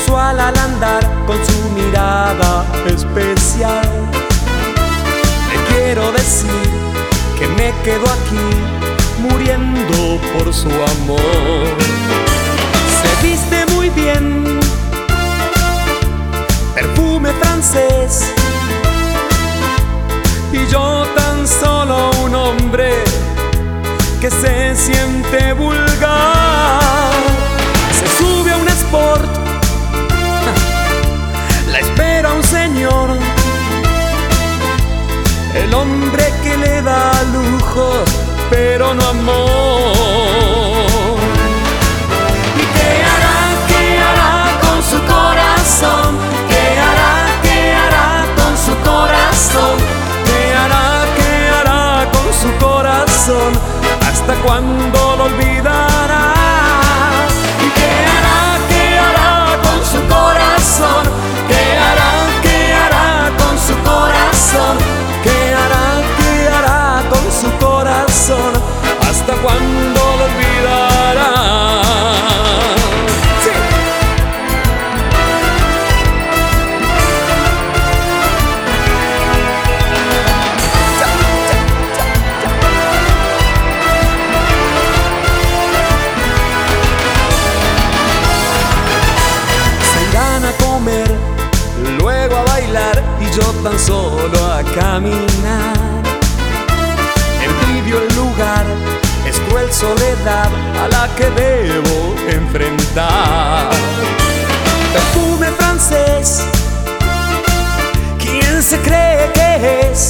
sensual al andar con su mirada especial. Le quiero decir que me quedo aquí muriendo por su amor. Se viste muy bien, perfume francés, y yo tan solo un hombre que se siente vulgar. Se sube a un Sport, la espera un señor, el hombre que le da lujo pero no amor. ¿Y qué hará con su corazón? ¿Qué hará con su corazón? ¿Qué hará con su corazón? ¿Hasta cuándo lo olvidará? ¿Y qué hará con su corazón? ¿Qué hará con su corazón? ¿Qué hará con su corazón? ¿Hasta cuándo lo olvidará? ¡Sí! Luego a bailar y yo tan solo a caminar. Envidio el lugar, es cruel soledad a la que debo enfrentar. Perfume francés, ¿quién se cree que es?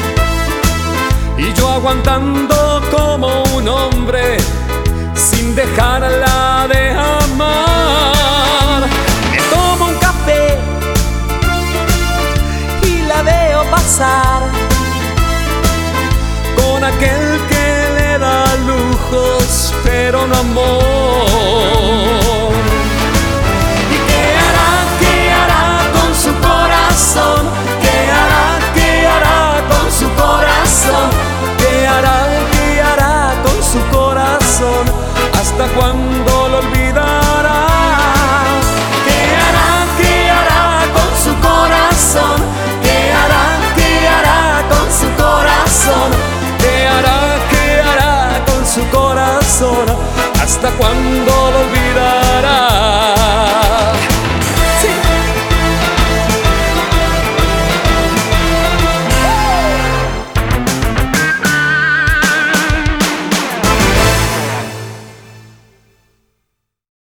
Y yo aguantando como un hombre sin dejarla de amar. Me tomo un café y la veo pasar con aquel que le da lujos pero no amor. ¿Y qué hará con su corazón? ¿Qué hará con su corazón? ¿Qué hará con su corazón? ¿Hasta cuándo lo olvidará? ¿Qué hará con su corazón? ¿Qué hará con su corazón? ¿Qué hará con su corazón? ¿Hasta cuándo lo olvidará?